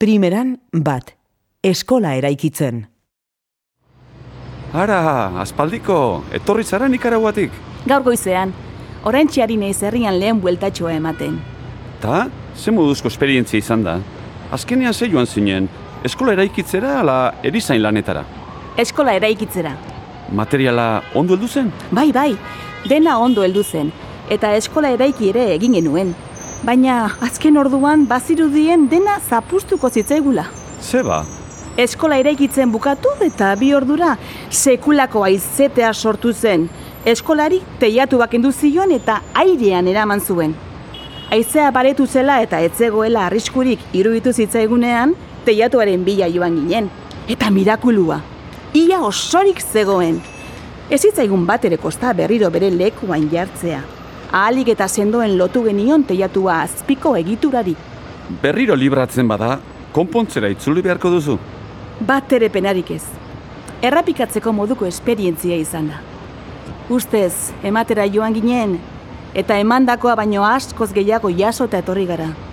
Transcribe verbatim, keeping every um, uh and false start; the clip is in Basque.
Primeran bat. Eskola eraikitzen. Ara, aspaldiko, etorri zara Nikaraguatik. Gaur goizean, oraintxe naiz herrian lehen bueltatxoa ematen. Ta, ze moduzko esperientzia izan da? Azkenean ze joan zinen, eskola eraikitzera ala erizain lanetara? Eskola eraikitzera. Materiala ondo heldu zen? Bai, bai, dena ondo heldu zen, eta eskola eraiki ere egin genuen. Baina azken orduan bazirudien dena zapustuko zitzaigula. Zeba? Eskola eraikitzen bukatu eta bi ordura sekulako haizetea sortu zen. Eskolari teiatu bakendu zion eta airean eraman zuen. Haizea baretu zela eta etzegoela arriskurik iruditu zitzaigunean, teiatuaren bila joan ginen. Eta mirakulua, ia osorik zegoen. Ez zitzaigun bat ere kosta berriro bere lekuan jartzea. Ahalik eta sendoen lotu genion teiatua azpiko egiturari. Berriro libratzen bada, konpontzera itzuli beharko duzu. Bat ere penarik ez. Errapikatzeko moduko esperientzia izan da. Ustez, ematera joan ginen, eta emandakoa baino askoz gehiago jasota etorri gara.